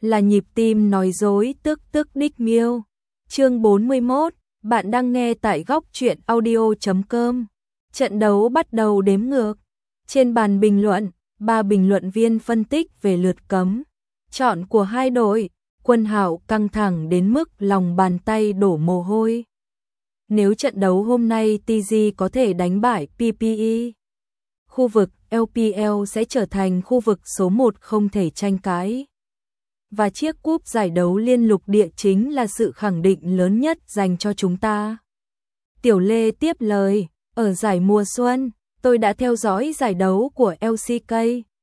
là nhịp tim nói dối tức tức đích miêu. Chương 41, bạn đang nghe tại góc truyện audio.com. Trận đấu bắt đầu đếm ngược. Trên bàn bình luận, 3 bình luận viên phân tích về lượt cấm chọn của hai đội. Quân Hạo căng thẳng đến mức lòng bàn tay đổ mồ hôi. Nếu trận đấu hôm nay TG có thể đánh bại PPE, khu vực LPL sẽ trở thành khu vực số 1 không thể tranh cãi. Và chiếc cúp giải đấu liên lục địa chính là sự khẳng định lớn nhất dành cho chúng ta. Tiểu Lê tiếp lời, ở giải mùa xuân, tôi đã theo dõi giải đấu của LCK.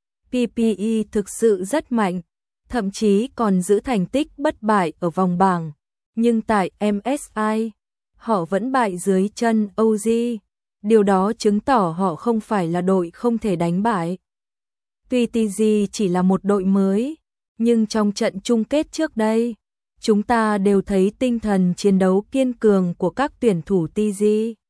PPE thực sự rất mạnh, thậm chí còn giữ thành tích bất bại ở vòng bảng. Nhưng tại MSI, họ vẫn bại dưới chân OG. Điều đó chứng tỏ họ không phải là đội không thể đánh bại. Tuy TG chỉ là một đội mới, nhưng trong trận chung kết trước đây, chúng ta đều thấy tinh thần chiến đấu kiên cường của các tuyển thủ TG.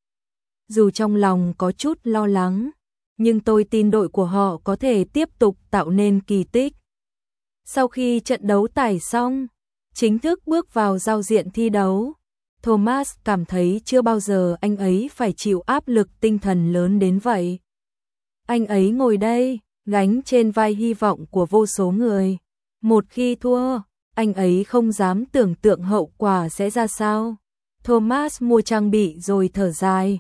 Dù trong lòng có chút lo lắng, nhưng tôi tin đội của họ có thể tiếp tục tạo nên kỳ tích. Sau khi trận đấu tải xong, chính thức bước vào giao diện thi đấu, Thomas cảm thấy chưa bao giờ anh ấy phải chịu áp lực tinh thần lớn đến vậy. Anh ấy ngồi đây, gánh trên vai hy vọng của vô số người. Một khi thua, anh ấy không dám tưởng tượng hậu quả sẽ ra sao. Thomas mua trang bị rồi thở dài.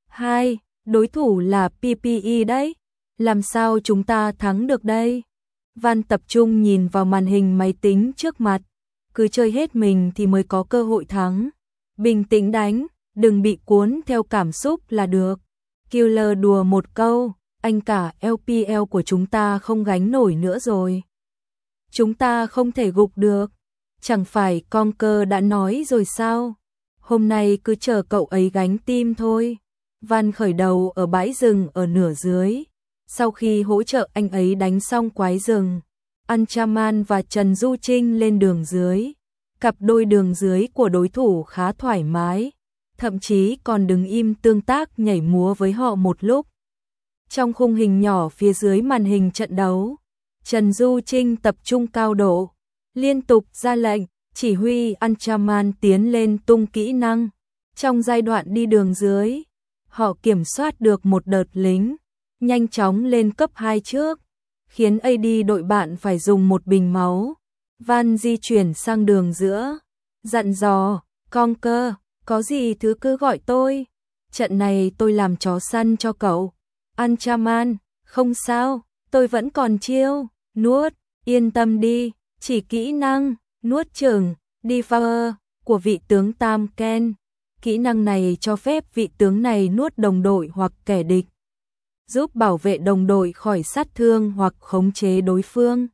Đối thủ là PPE đấy. Làm sao chúng ta thắng được đây? Van tập trung nhìn vào màn hình máy tính trước mặt. Cứ chơi hết mình thì mới có cơ hội thắng. Bình tĩnh đánh, đừng bị cuốn theo cảm xúc là được. Killer đùa một câu, anh cả LPL của chúng ta không gánh nổi nữa rồi. Chúng ta không thể gục được. Chẳng phải Conker đã nói rồi sao? Hôm nay cứ chờ cậu ấy gánh team thôi. Van khởi đầu ở bãi rừng ở nửa dưới. Sau khi hỗ trợ anh ấy đánh xong quái rừng, Anchaman và Trần Du Trinh lên đường dưới. Cặp đôi đường dưới của đối thủ khá thoải mái, thậm chí còn đứng im tương tác nhảy múa với họ một lúc. Trong khung hình nhỏ phía dưới màn hình trận đấu, Trần Du Trinh tập trung cao độ, liên tục ra lệnh, chỉ huy Anchaman tiến lên tung kỹ năng. Trong giai đoạn đi đường dưới, họ kiểm soát được một đợt lính, nhanh chóng lên cấp 2 trước, khiến AD đội bạn phải dùng một bình máu. Van di chuyển sang đường giữa, dặn dò, Conker, có gì thứ cứ gọi tôi. Trận này tôi làm chó săn cho cậu. Anchaman, không sao, tôi vẫn còn chiêu. Nuốt, yên tâm đi, chỉ kỹ năng, nuốt chửng, Devour của vị tướng Tam Ken. Kỹ năng này cho phép vị tướng này nuốt đồng đội hoặc kẻ địch, giúp bảo vệ đồng đội khỏi sát thương hoặc khống chế đối phương.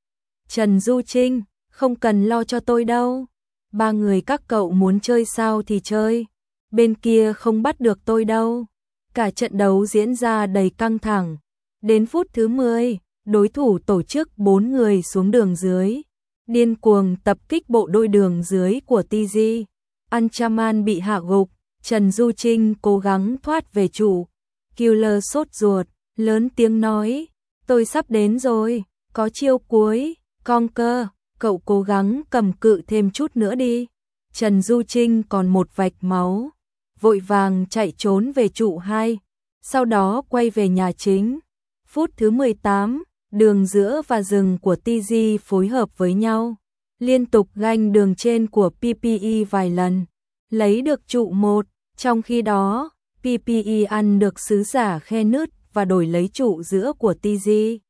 Trần Du Trinh, không cần lo cho tôi đâu. 3 người các cậu muốn chơi sao thì chơi. Bên kia không bắt được tôi đâu. Cả trận đấu diễn ra đầy căng thẳng. Đến phút thứ 10, đối thủ tổ chức 4 người xuống đường dưới, điên cuồng tập kích bộ đôi đường dưới của TG. Anchaman bị hạ gục, Trần Du Trinh cố gắng thoát về trụ. Killer sốt ruột, lớn tiếng nói, tôi sắp đến rồi, có chiêu cuối. Conker, cậu cố gắng cầm cự thêm chút nữa đi. Trần Du Trinh còn một vạch máu, vội vàng chạy trốn về trụ 2, sau đó quay về nhà chính. Phút thứ 18, đường giữa và rừng của TG phối hợp với nhau, liên tục ganh đường trên của PPE vài lần, lấy được trụ 1, trong khi đó, PPE ăn được sứ giả khe nứt và đổi lấy trụ giữa của TG.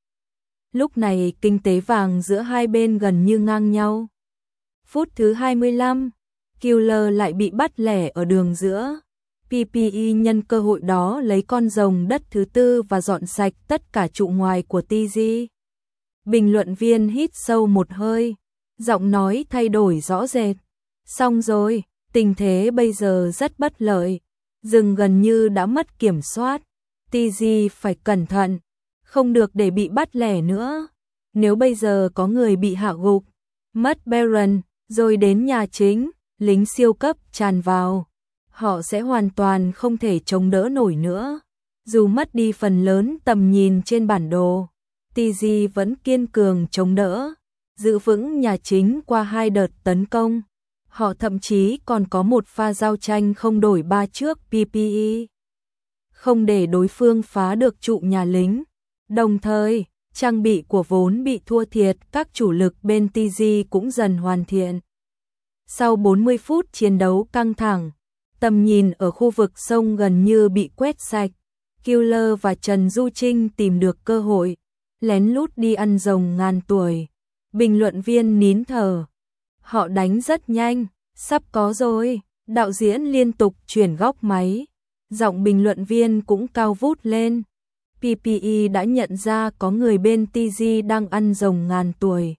Lúc này kinh tế vàng giữa hai bên gần như ngang nhau. Phút thứ 25, Killer lại bị bắt lẻ ở đường giữa. PPE nhân cơ hội đó lấy con rồng đất thứ 4 và dọn sạch tất cả trụ ngoài của TG. Bình luận viên hít sâu một hơi, giọng nói thay đổi rõ rệt. Xong rồi, tình thế bây giờ rất bất lợi. Rừng gần như đã mất kiểm soát. TG phải cẩn thận, không được để bị bắt lẻ nữa. Nếu bây giờ có người bị hạ gục, mất Baron, rồi đến nhà chính, lính siêu cấp tràn vào, họ sẽ hoàn toàn không thể chống đỡ nổi nữa. Dù mất đi phần lớn tầm nhìn trên bản đồ, TG vẫn kiên cường chống đỡ. giữ vững nhà chính qua 2 đợt tấn công. Họ thậm chí còn có một pha giao tranh không đổi 3 trước PPE. Không để đối phương phá được trụ nhà lính. Đồng thời, trang bị của vốn bị thua thiệt các chủ lực bên TG cũng dần hoàn thiện. Sau 40 phút chiến đấu căng thẳng, tầm nhìn ở khu vực sông gần như bị quét sạch. Killer và Trần Du Trinh tìm được cơ hội, lén lút đi ăn rồng ngàn tuổi. Bình luận viên nín thở. Họ đánh rất nhanh, sắp có rồi. Đạo diễn liên tục chuyển góc máy. Giọng bình luận viên cũng cao vút lên. PPE đã nhận ra có người bên TG đang ăn rồng ngàn tuổi.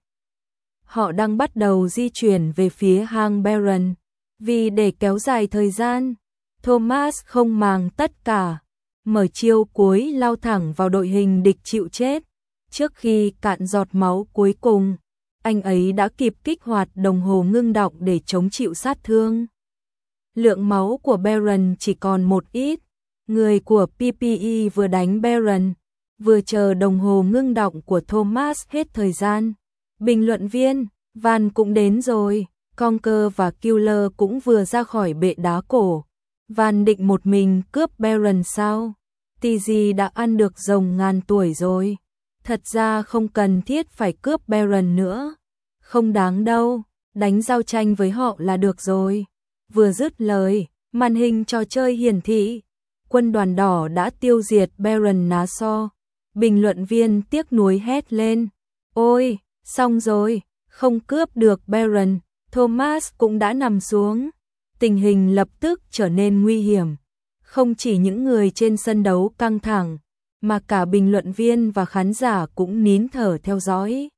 Họ đang bắt đầu di chuyển về phía hang Baron. Vì để kéo dài thời gian, Thomas không màng tất cả, mở chiêu cuối lao thẳng vào đội hình địch chịu chết. Trước khi cạn giọt máu cuối cùng, anh ấy đã kịp kích hoạt đồng hồ ngưng đọng để chống chịu sát thương. Lượng máu của Baron chỉ còn một ít. Người của PPE vừa đánh Baron, vừa chờ đồng hồ ngưng đọng của Thomas hết thời gian. Bình luận viên, Van cũng đến rồi. Conker và Killer cũng vừa ra khỏi bệ đá cổ. Van định một mình cướp Baron sao? TG đã ăn được rồng ngàn tuổi rồi. Thật ra không cần thiết phải cướp Baron nữa. Không đáng đâu, đánh giao tranh với họ là được rồi. Vừa dứt lời, màn hình trò chơi hiển thị. Quân đoàn đỏ đã tiêu diệt Baron Ná So. Bình luận viên tiếc nuối hét lên. Ôi, xong rồi, không cướp được Baron. Thomas cũng đã nằm xuống. Tình hình lập tức trở nên nguy hiểm. Không chỉ những người trên sân đấu căng thẳng, mà cả bình luận viên và khán giả cũng nín thở theo dõi.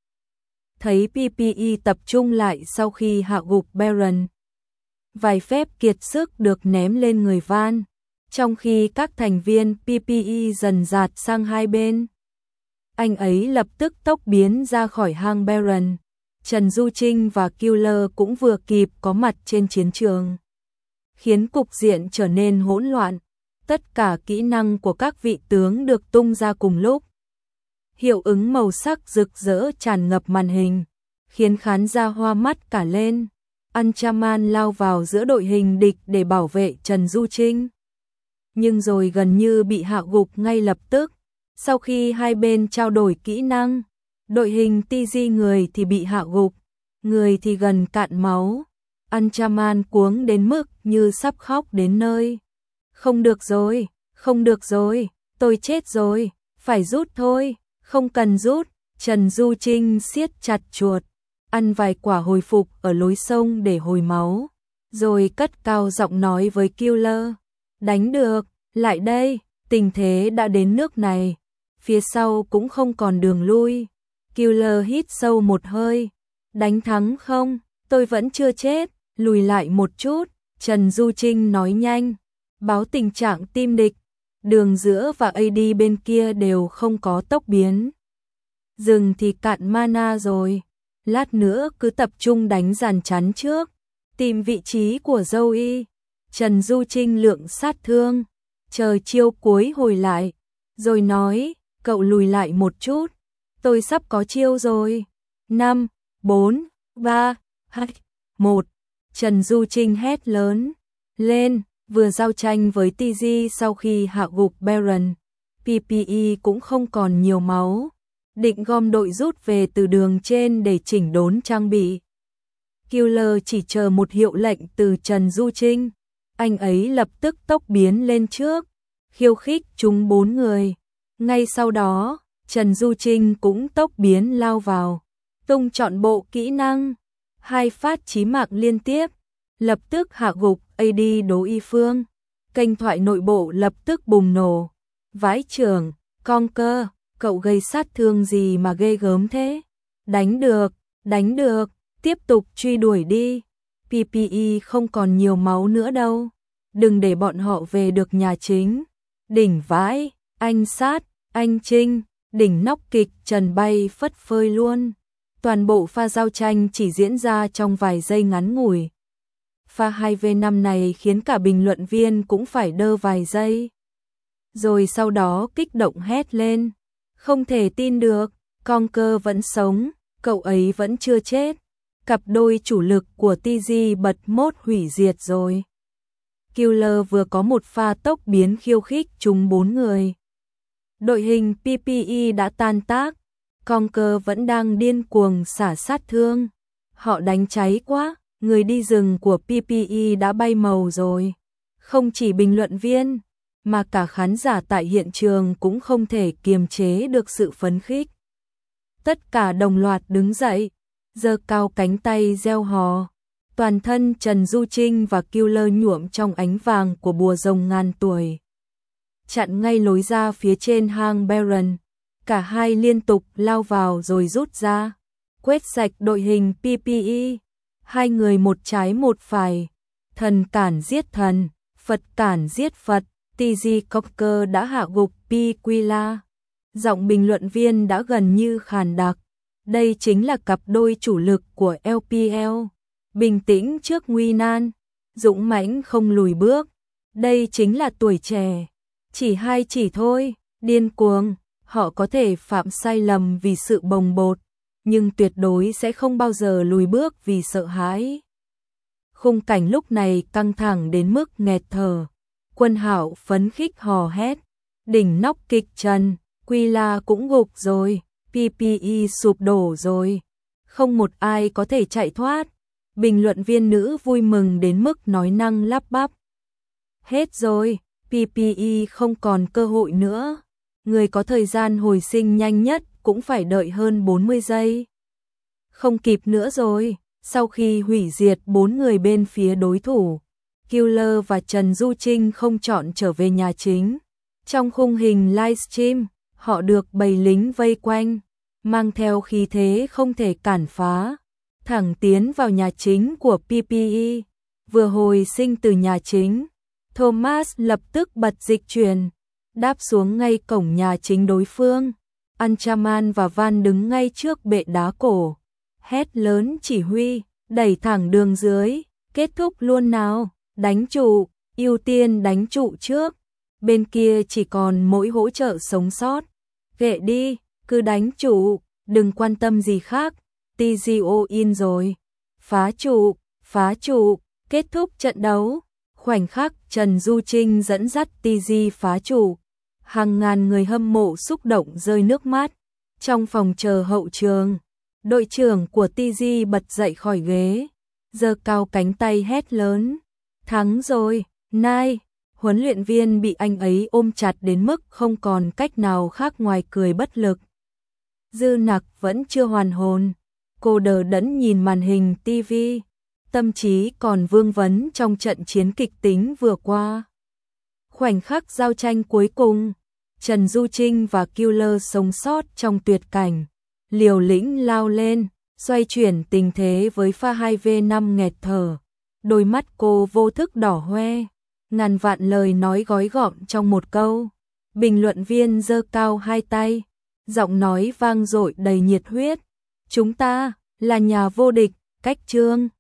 Thấy PPE tập trung lại sau khi hạ gục Baron. Vài phép kiệt sức được ném lên người Van, trong khi các thành viên PPE dần dạt sang hai bên. Anh ấy lập tức tốc biến ra khỏi hang Baron. Trần Du Trinh và Killer cũng vừa kịp có mặt trên chiến trường, khiến cục diện trở nên hỗn loạn. Tất cả kỹ năng của các vị tướng được tung ra cùng lúc. Hiệu ứng màu sắc rực rỡ tràn ngập màn hình, khiến khán giả hoa mắt cả lên. Anchaman lao vào giữa đội hình địch để bảo vệ Trần Du Trinh, nhưng rồi gần như bị hạ gục ngay lập tức. Sau khi hai bên trao đổi kỹ năng, đội hình TG người thì bị hạ gục, người thì gần cạn máu. Anchaman cuống đến mức như sắp khóc đến nơi. Không được rồi, không được rồi, tôi chết rồi, phải rút thôi, không cần rút. Trần Du Trinh siết chặt chuột, ăn vài quả hồi phục ở lối sông để hồi máu, rồi cất cao giọng nói với Killer. Đánh được, lại đây, tình thế đã đến nước này, phía sau cũng không còn đường lui. Killer hít sâu một hơi. Đánh thắng không? Tôi vẫn chưa chết, lùi lại một chút. Trần Du Trinh nói nhanh. Báo tình trạng tim địch. Đường giữa và AD bên kia đều không có tốc biến. Rừng thì cạn mana rồi. Lát nữa cứ tập trung đánh dàn chắn trước. Tìm vị trí của Zoe. Trần Du Trinh lượng sát thương. Chờ chiêu cuối hồi lại. Rồi nói, cậu lùi lại một chút. Tôi sắp có chiêu rồi. 5, 4, 3, 2, 1. Trần Du Trinh hét lớn lên, vừa giao tranh với TG sau khi hạ gục Baron. PPE cũng không còn nhiều máu, định gom đội rút về từ đường trên để chỉnh đốn trang bị. Killer chỉ chờ một hiệu lệnh từ Trần Du Trinh, anh ấy lập tức tốc biến lên trước, khiêu khích chúng 4 người. Ngay sau đó, Trần Du Trinh cũng tốc biến lao vào, tung trọn bộ kỹ năng, 2 phát chí mạng liên tiếp, lập tức hạ gục AD Đỗ Y Phương. Kênh thoại nội bộ lập tức bùng nổ. Vãi chưởng, Conker, cậu gây sát thương gì mà ghê gớm thế? Đánh được, tiếp tục truy đuổi đi. PPE không còn nhiều máu nữa đâu. Đừng để bọn họ về được nhà chính. Đỉnh vãi, anh sát, anh Trinh, đỉnh nóc kịch trần bay phất phơi luôn. Toàn bộ pha giao tranh chỉ diễn ra trong vài giây ngắn ngủi. Pha 2v5 này khiến cả bình luận viên cũng phải đơ vài giây. Rồi sau đó kích động hét lên. Không thể tin được, Conker vẫn sống, cậu ấy vẫn chưa chết. Cặp đôi chủ lực của TG bật mốt hủy diệt rồi. Killer vừa có một pha tốc biến khiêu khích trúng 4 người. Đội hình PPE đã tan tác, Conker vẫn đang điên cuồng xả sát thương. Họ đánh cháy quá, người đi rừng của PPE đã bay màu rồi. Không chỉ bình luận viên, mà cả khán giả tại hiện trường cũng không thể kiềm chế được sự phấn khích. Tất cả đồng loạt đứng dậy, giơ cao cánh tay reo hò. Toàn thân Trần Du Trinh và Killer nhuộm trong ánh vàng của bùa rồng ngàn tuổi. Chặn ngay lối ra phía trên hang Baron. Cả hai liên tục lao vào rồi rút ra. Quét sạch đội hình PPE. Hai người một trái một phải. Thần cản giết thần, Phật cản giết Phật. TG Conker đã hạ gục Pquila. Giọng bình luận viên đã gần như khàn đặc. Đây chính là cặp đôi chủ lực của LPL. Bình tĩnh trước nguy nan, dũng mãnh không lùi bước. Đây chính là tuổi trẻ. Chỉ thôi, điên cuồng. Họ có thể phạm sai lầm vì sự bồng bột, nhưng tuyệt đối sẽ không bao giờ lùi bước vì sợ hãi. Khung cảnh lúc này căng thẳng đến mức nghẹt thở. Quân Hạo phấn khích hò hét. Đỉnh nóc kịch trần, Quila cũng gục rồi, PPE sụp đổ rồi. Không một ai có thể chạy thoát. Bình luận viên nữ vui mừng đến mức nói năng lắp bắp. Hết rồi, PPE không còn cơ hội nữa. Người có thời gian hồi sinh nhanh nhất cũng phải đợi hơn 40 giây. Không kịp nữa rồi, sau khi hủy diệt 4 người bên phía đối thủ, Killer và Trần Du Trinh không chọn trở về nhà chính. Trong khung hình livestream, họ được bầy lính vây quanh, mang theo khí thế không thể cản phá, thẳng tiến vào nhà chính của PPE. Vừa hồi sinh từ nhà chính, Thomas lập tức bật dịch chuyển, đáp xuống ngay cổng nhà chính đối phương. Anchaman và Van đứng ngay trước bệ đá cổ, hét lớn chỉ huy, đẩy thẳng đường dưới, kết thúc luôn nào, đánh trụ, ưu tiên đánh trụ trước. Bên kia chỉ còn mỗi hỗ trợ sống sót. Kệ đi, cứ đánh trụ, đừng quan tâm gì khác. TGO in rồi. Phá trụ, kết thúc trận đấu. Khoảnh khắc Trần Du Trinh dẫn dắt TG phá trụ. Hàng ngàn người hâm mộ xúc động rơi nước mắt. Trong phòng chờ hậu trường, đội trưởng của TG bật dậy khỏi ghế, giơ cao cánh tay hét lớn. Thắng rồi, nai. Huấn luyện viên bị anh ấy ôm chặt đến mức không còn cách nào khác ngoài cười bất lực. Dư Nặc vẫn chưa hoàn hồn. Cô đờ đẫn nhìn màn hình TV, tâm trí còn vương vấn trong trận chiến kịch tính vừa qua. Khoảnh khắc giao tranh cuối cùng, Trần Du Trinh và Killer sống sót trong tuyệt cảnh, liều lĩnh lao lên, xoay chuyển tình thế với pha 2v5 nghẹt thở. Đôi mắt cô vô thức đỏ hoe, ngàn vạn lời nói gói gọn trong một câu. Bình luận viên giơ cao hai tay, giọng nói vang dội đầy nhiệt huyết. Chúng ta là nhà vô địch, cách chương.